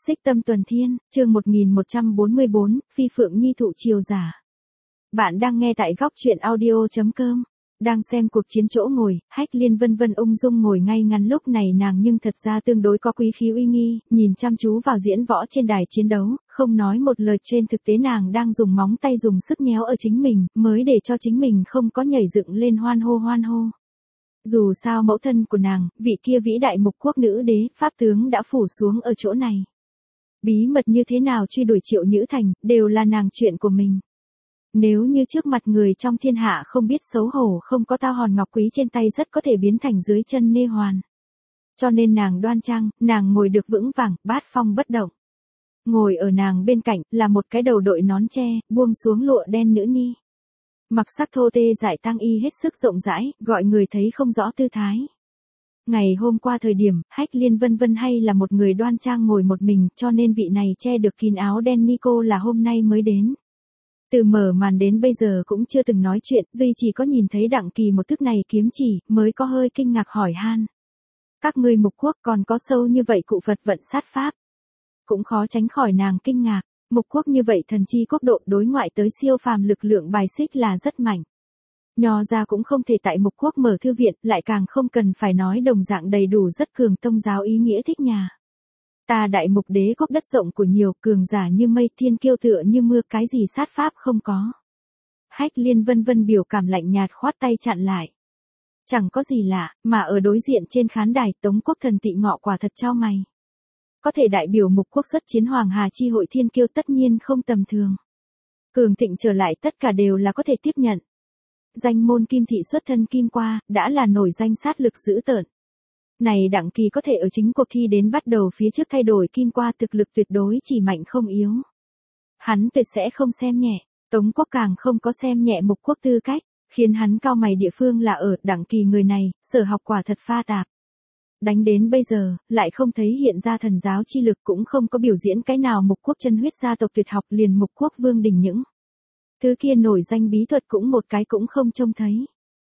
Xích Tâm Tuần Thiên, chương 1144, Phi Phượng Nhi thụ chiều giả. Bạn đang nghe tại góc truyện audio.com. Đang xem cuộc chiến chỗ ngồi, Hách Liên vân vân ung dung ngồi ngay ngắn lúc này nàng nhưng thật ra tương đối có quý khí uy nghi, nhìn chăm chú vào diễn võ trên đài chiến đấu, không nói một lời trên thực tế nàng đang dùng móng tay dùng sức nhéo ở chính mình, mới để cho chính mình không có nhảy dựng lên hoan hô. Dù sao mẫu thân của nàng, vị kia vĩ đại mục quốc nữ đế, pháp tướng đã phủ xuống ở chỗ này. Bí mật như thế nào truy đuổi Triệu Nhữ Thành, đều là nàng chuyện của mình. Nếu như trước mặt người trong thiên hạ không biết xấu hổ không có tao hòn ngọc quý trên tay rất có thể biến thành dưới chân nê hoàn. Cho nên nàng đoan trang, nàng ngồi được vững vàng, bát phong bất động. Ngồi ở nàng bên cạnh là một cái đầu đội nón tre, buông xuống lụa đen nữ ni. Mặc sắc thô tê dải tang y hết sức rộng rãi, gọi người thấy không rõ tư thái. Ngày hôm qua thời điểm, Hách Liên vân vân hay là một người đoan trang ngồi một mình, cho nên vị này che được kín áo đen Nico là hôm nay mới đến. Từ mở màn đến bây giờ cũng chưa từng nói chuyện, duy chỉ có nhìn thấy Đặng Kỳ một thức này kiếm chỉ, mới có hơi kinh ngạc hỏi han. Các ngươi mục quốc còn có sâu như vậy cụ Phật vận sát pháp. Cũng khó tránh khỏi nàng kinh ngạc, mục quốc như vậy thần chi quốc độ đối ngoại tới siêu phàm lực lượng bài xích là rất mạnh. Nho ra cũng không thể tại mục quốc mở thư viện, lại càng không cần phải nói đồng dạng đầy đủ rất cường tông giáo ý nghĩa thích nhà. Ta đại mục đế quốc đất rộng của nhiều, cường giả như mây, thiên kiêu tựa như mưa, cái gì sát pháp không có. Hách Liên vân vân biểu cảm lạnh nhạt khoát tay chặn lại. Chẳng có gì lạ, mà ở đối diện trên khán đài Tống quốc thần Tị Ngọ quả thật chau mày. Có thể đại biểu mục quốc xuất chiến Hoàng Hà chi hội thiên kiêu tất nhiên không tầm thường. Cường thịnh trở lại tất cả đều là có thể tiếp nhận. Danh môn kim thị xuất thân kim qua, đã là nổi danh sát lực dữ tợn. Này Đặng Kỳ có thể ở chính cuộc thi đến bắt đầu phía trước thay đổi kim qua thực lực tuyệt đối chỉ mạnh không yếu. Hắn tuyệt sẽ không xem nhẹ, Tống quốc càng không có xem nhẹ mục quốc tư cách, khiến hắn cao mày địa phương là ở Đặng Kỳ người này, sở học quả thật pha tạp. Đánh đến bây giờ, lại không thấy hiện ra thần giáo chi lực cũng không có biểu diễn cái nào mục quốc chân huyết gia tộc tuyệt học liền mục quốc vương đình những. Thứ kia nổi danh bí thuật cũng một cái cũng không trông thấy.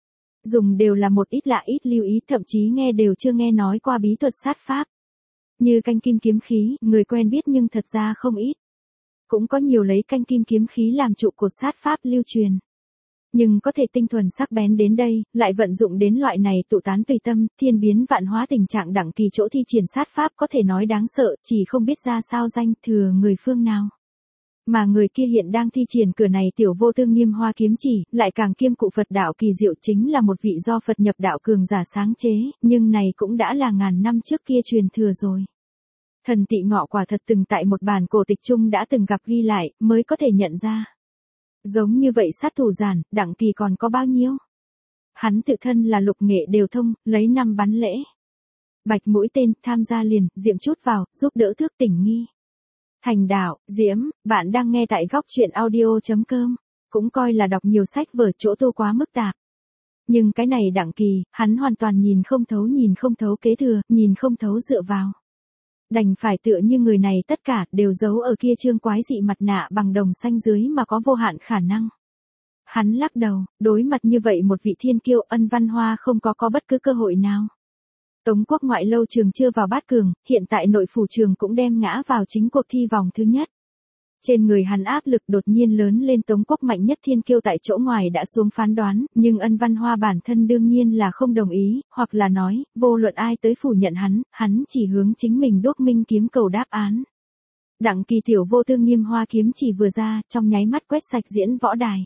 Dùng đều là một ít lạ ít lưu ý, thậm chí nghe đều chưa nghe nói qua bí thuật sát pháp. Như canh kim kiếm khí, người quen biết nhưng thật ra không ít. Cũng có nhiều lấy canh kim kiếm khí làm trụ cột sát pháp lưu truyền. Nhưng có thể tinh thuần sắc bén đến đây, lại vận dụng đến loại này tụ tán tùy tâm, thiên biến vạn hóa tình trạng Đặng Kỳ chỗ thi triển sát pháp có thể nói đáng sợ, chỉ không biết ra sao danh thừa người phương nào. Mà người kia hiện đang thi triển cửa này tiểu vô tương nghiêm hoa kiếm chỉ, lại càng kiêm cụ Phật đạo kỳ diệu chính là một vị do Phật nhập đạo cường giả sáng chế, nhưng này cũng đã là ngàn năm trước kia truyền thừa rồi. Thần Tị Ngọ quả thật từng tại một bản cổ tịch chung đã từng gặp ghi lại, mới có thể nhận ra. Giống như vậy sát thủ giản, Đặng Kỳ còn có bao nhiêu? Hắn tự thân là lục nghệ đều thông, lấy năm bắn lễ. Bạch mũi tên, tham gia liền, diệm chút vào, giúp đỡ thước tỉnh nghi. Thành đạo, Diễm, bạn đang nghe tại góc truyện audio.com, cũng coi là đọc nhiều sách vở chỗ tu quá mức tạp. Nhưng cái này Đặng Kỳ, hắn hoàn toàn nhìn không thấu kế thừa, nhìn không thấu dựa vào. Đành phải tựa như người này tất cả đều giấu ở kia trương quái dị mặt nạ bằng đồng xanh dưới mà có vô hạn khả năng. Hắn lắc đầu, đối mặt như vậy một vị thiên kiêu Ân Văn Hoa không có bất cứ cơ hội nào. Tống quốc ngoại lâu trường chưa vào bát cường, hiện tại nội phủ trường cũng đem ngã vào chính cuộc thi vòng thứ nhất. Trên người hắn áp lực đột nhiên lớn lên, Tống quốc mạnh nhất thiên kiêu tại chỗ ngoài đã xuống phán đoán, nhưng Ân Văn Hoa bản thân đương nhiên là không đồng ý, hoặc là nói, vô luận ai tới phủ nhận hắn chỉ hướng chính mình đốt minh kiếm cầu đáp án. Đặng Kỳ tiểu vô tương nghiêm hoa kiếm chỉ vừa ra, trong nháy mắt quét sạch diễn võ đài.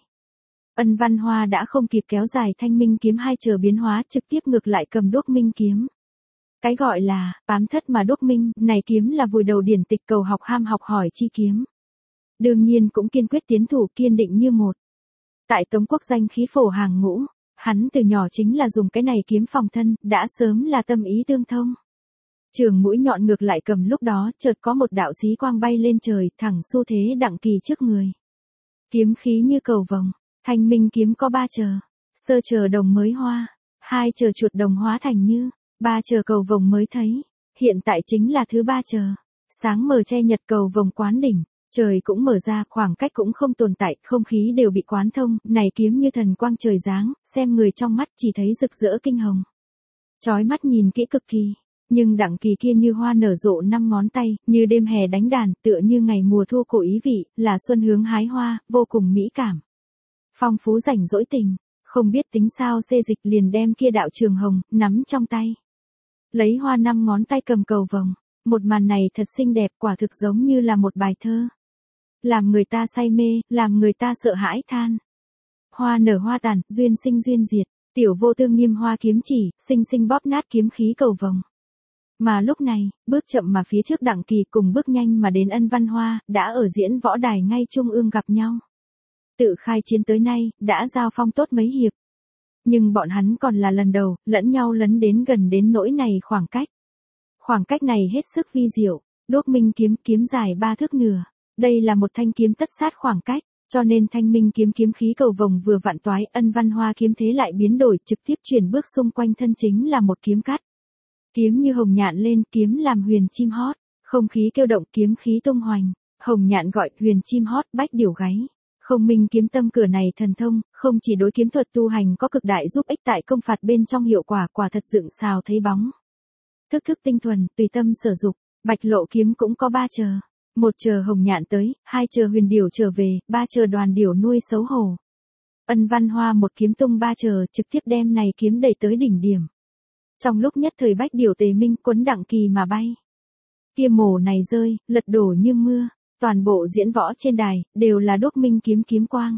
Ân Văn Hoa đã không kịp kéo dài thanh minh kiếm hai chờ biến hóa, trực tiếp ngược lại cầm đốt minh kiếm. Cái gọi là, ám thất mà đốt minh, này kiếm là vùi đầu điển tịch cầu học ham học hỏi chi kiếm. Đương nhiên cũng kiên quyết tiến thủ, kiên định như một. Tại Tống quốc danh khí phổ hàng ngũ, hắn từ nhỏ chính là dùng cái này kiếm phòng thân, đã sớm là tâm ý tương thông. Trường mũi nhọn ngược lại cầm lúc đó, chợt có một đạo xí quang bay lên trời, thẳng xu thế Đặng Kỳ trước người. Kiếm khí như cầu vồng, thanh minh kiếm có 3 chờ. Sơ chờ đồng mới hoa, 2 chờ chuột đồng hóa thành như, 3 chờ cầu vồng mới thấy. Hiện tại chính là thứ 3 chờ. Sáng mờ che nhật cầu vồng quán đỉnh. Trời cũng mở ra, khoảng cách cũng không tồn tại, không khí đều bị quán thông, này kiếm như thần quang trời giáng, xem người trong mắt chỉ thấy rực rỡ kinh hồng. Chói mắt nhìn kỹ cực kỳ, Nhưng Đặng Kỳ kia như hoa nở rộ 5 ngón tay, như đêm hè đánh đàn, tựa như ngày mùa thu cổ ý vị, là xuân hướng hái hoa, vô cùng mỹ cảm. Phong phú rảnh rỗi tình, không biết tính sao xê dịch liền đem kia đạo trường hồng, nắm trong tay. Lấy hoa 5 ngón tay cầm cầu vồng, một màn này thật xinh đẹp, quả thực giống như là một bài thơ. Làm người ta say mê, làm người ta sợ hãi than. Hoa nở hoa tàn, duyên sinh duyên diệt, tiểu vô tương nghiêm hoa kiếm chỉ, sinh sinh bóp nát kiếm khí cầu vồng. Mà lúc này, bước chậm mà phía trước Đặng Kỳ cùng bước nhanh mà đến Ân Văn Hoa, đã ở diễn võ đài ngay trung ương gặp nhau. Tự khai chiến tới nay, đã giao phong tốt mấy hiệp. Nhưng bọn hắn còn là lần đầu, lẫn nhau lấn đến gần đến nỗi này khoảng cách. Khoảng cách này hết sức vi diệu, Đốc Minh kiếm kiếm dài 3 thước nửa. Đây là một thanh kiếm tất sát khoảng cách, cho nên thanh minh kiếm kiếm khí cầu vồng vừa vặn toái, Ân Văn Hoa kiếm thế lại biến đổi, trực tiếp chuyển bước xung quanh thân chính là một kiếm cắt. Kiếm như hồng nhạn lên, kiếm làm huyền chim hót, không khí kêu động, kiếm khí tung hoành, hồng nhạn gọi huyền chim hót, bách điểu gáy. Không minh kiếm tâm cửa này thần thông, không chỉ đối kiếm thuật tu hành có cực đại giúp ích tại công phạt bên trong hiệu quả, quả thật dựng xào thấy bóng. Thức thức tinh thuần, tùy tâm sở dục, Bạch Lộ kiếm cũng có 3 chờ. 1 chờ hồng nhạn tới, 2 chờ huyền điểu trở về, 3 chờ đoàn điểu nuôi xấu hổ. Ân Văn Hoa một kiếm tung 3 chờ, trực tiếp đem này kiếm đẩy tới đỉnh điểm. Trong lúc nhất thời bách điểu tề minh quấn Đặng Kỳ mà bay. Kia mổ này rơi, lật đổ như mưa, toàn bộ diễn võ trên đài, đều là Đốc Minh kiếm kiếm quang.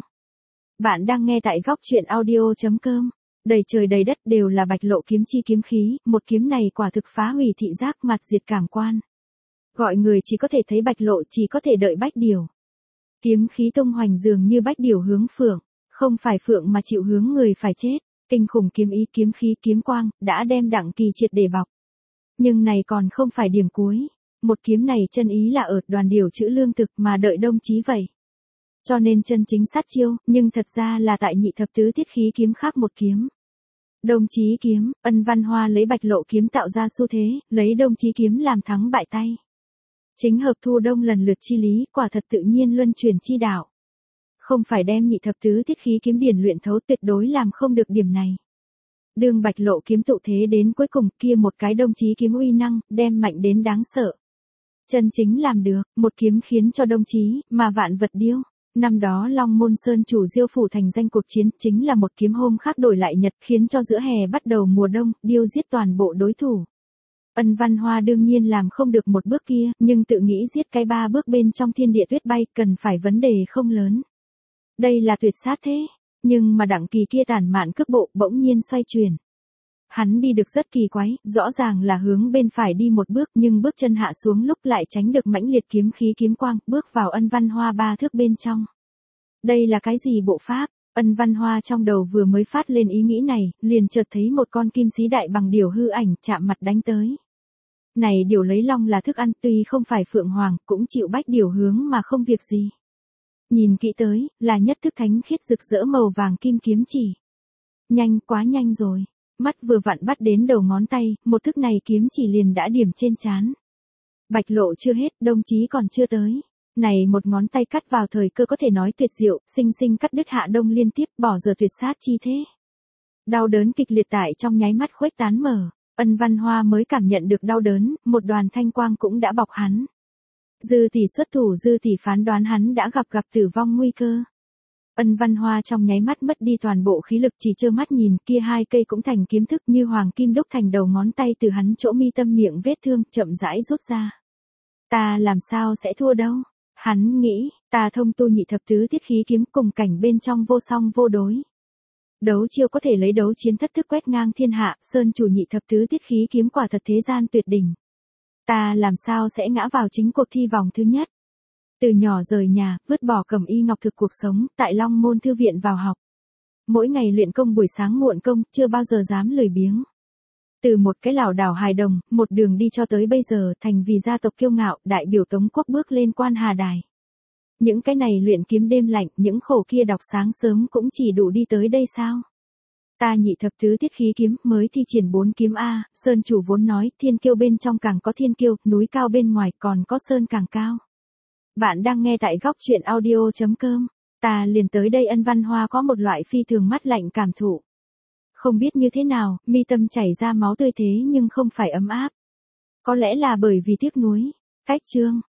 Bạn đang nghe tại góc truyện audio.com, đầy trời đầy đất đều là Bạch Lộ kiếm chi kiếm khí, một kiếm này quả thực phá hủy thị giác mặt diệt cảm quan. Gọi người chỉ có thể thấy Bạch Lộ, chỉ có thể đợi bách điểu. Kiếm khí tung hoành dường như bách điểu hướng phượng, không phải phượng mà chịu hướng người phải chết. Kinh khủng kiếm ý kiếm khí kiếm quang, đã đem Đặng Kỳ triệt để bọc. Nhưng này còn không phải điểm cuối. Một kiếm này chân ý là ở đoàn điểu chữ lương thực mà đợi đồng chí vậy. Cho nên chân chính sát chiêu, nhưng thật ra là tại nhị thập tứ tiết khí kiếm khác một kiếm. Đồng chí kiếm, Ân Văn Hoa lấy Bạch Lộ kiếm tạo ra xu thế, lấy đồng chí kiếm làm thắng bại tay. Chính hợp thu đông lần lượt chi lý, quả thật tự nhiên luân chuyển chi đạo. Không phải đem nhị thập tứ tiết khí kiếm điển luyện thấu, tuyệt đối làm không được điểm này. Đường Bạch Lộ kiếm tụ thế đến cuối cùng, kia một cái đồng chí kiếm uy năng, đem mạnh đến đáng sợ. Chân chính làm được, một kiếm khiến cho đồng chí, mà vạn vật điêu. Năm đó Long Môn Sơn chủ Diêu phủ thành danh cuộc chiến, chính là một kiếm hôm khác đổi lại nhật, khiến cho giữa hè bắt đầu mùa đông, điêu giết toàn bộ đối thủ. Ân Văn Hoa đương nhiên làm không được một bước kia, nhưng tự nghĩ giết cái 3 bước bên trong thiên địa tuyết bay, cần phải vấn đề không lớn. Đây là tuyệt sát thế, nhưng mà Đặng Kỳ kia tản mạn cước bộ bỗng nhiên xoay chuyển. Hắn đi được rất kỳ quái, rõ ràng là hướng bên phải đi một bước, nhưng bước chân hạ xuống lúc lại tránh được mãnh liệt kiếm khí kiếm quang, bước vào Ân Văn Hoa 3 thước bên trong. Đây là cái gì bộ pháp? Ân Văn Hoa trong đầu vừa mới phát lên ý nghĩ này, liền chợt thấy một con kim xí đại bằng điểu hư ảnh chạm mặt đánh tới. Này điểu lấy long là thức ăn, tuy không phải phượng hoàng, cũng chịu bách điểu hướng mà không việc gì. Nhìn kỹ tới, là nhất thức thánh khiết rực rỡ màu vàng kim kiếm chỉ. Nhanh, quá nhanh rồi. Mắt vừa vặn bắt đến đầu ngón tay, một thức này kiếm chỉ liền đã điểm trên trán. Bạch Lộ chưa hết, đồng chí còn chưa tới. Này một ngón tay cắt vào thời cơ có thể nói tuyệt diệu, sinh sinh cắt đứt hạ đông liên tiếp, bỏ giờ tuyệt sát chi thế. Đau đớn kịch liệt tại trong nháy mắt khuếch tán mở, Ân Văn Hoa mới cảm nhận được đau đớn, một đoàn thanh quang cũng đã bọc hắn. Dư tỷ xuất thủ, Dư tỷ phán đoán hắn đã gặp tử vong nguy cơ. Ân Văn Hoa trong nháy mắt mất đi toàn bộ khí lực, chỉ trơ mắt nhìn kia 2 cây cũng thành kiếm thức như hoàng kim đúc thành đầu ngón tay từ hắn chỗ mi tâm miệng vết thương chậm rãi rút ra. Ta làm sao sẽ thua đâu? Hắn nghĩ, ta thông tu nhị thập tứ tiết khí kiếm cùng cảnh bên trong vô song vô đối. Đấu chiêu có thể lấy đấu chiến thất thức quét ngang thiên hạ, sơn chủ nhị thập tứ tiết khí kiếm quả thật thế gian tuyệt đỉnh. Ta làm sao sẽ ngã vào chính cuộc thi vòng thứ nhất? Từ nhỏ rời nhà, vứt bỏ cẩm y ngọc thực cuộc sống, tại Long Môn thư viện vào học. Mỗi ngày luyện công buổi sáng muộn công, chưa bao giờ dám lười biếng. Từ một cái lảo đảo hài đồng, một đường đi cho tới bây giờ, thành vì gia tộc kiêu ngạo, đại biểu Tống quốc bước lên quan hà đài. Những cái này luyện kiếm đêm lạnh, những khổ kia đọc sáng sớm cũng chỉ đủ đi tới đây sao? Ta nhị thập tứ tiết khí kiếm, mới thi triển 4 kiếm A, sơn chủ vốn nói, thiên kiêu bên trong càng có thiên kiêu, núi cao bên ngoài còn có sơn càng cao. Bạn đang nghe tại góc truyện audio.com, ta liền tới đây. Ân Văn Hoa có một loại phi thường mắt lạnh cảm thụ. Không biết như thế nào, mi tâm chảy ra máu tươi thế nhưng không phải ấm áp. Có lẽ là bởi vì tiếc nuối. Cách chương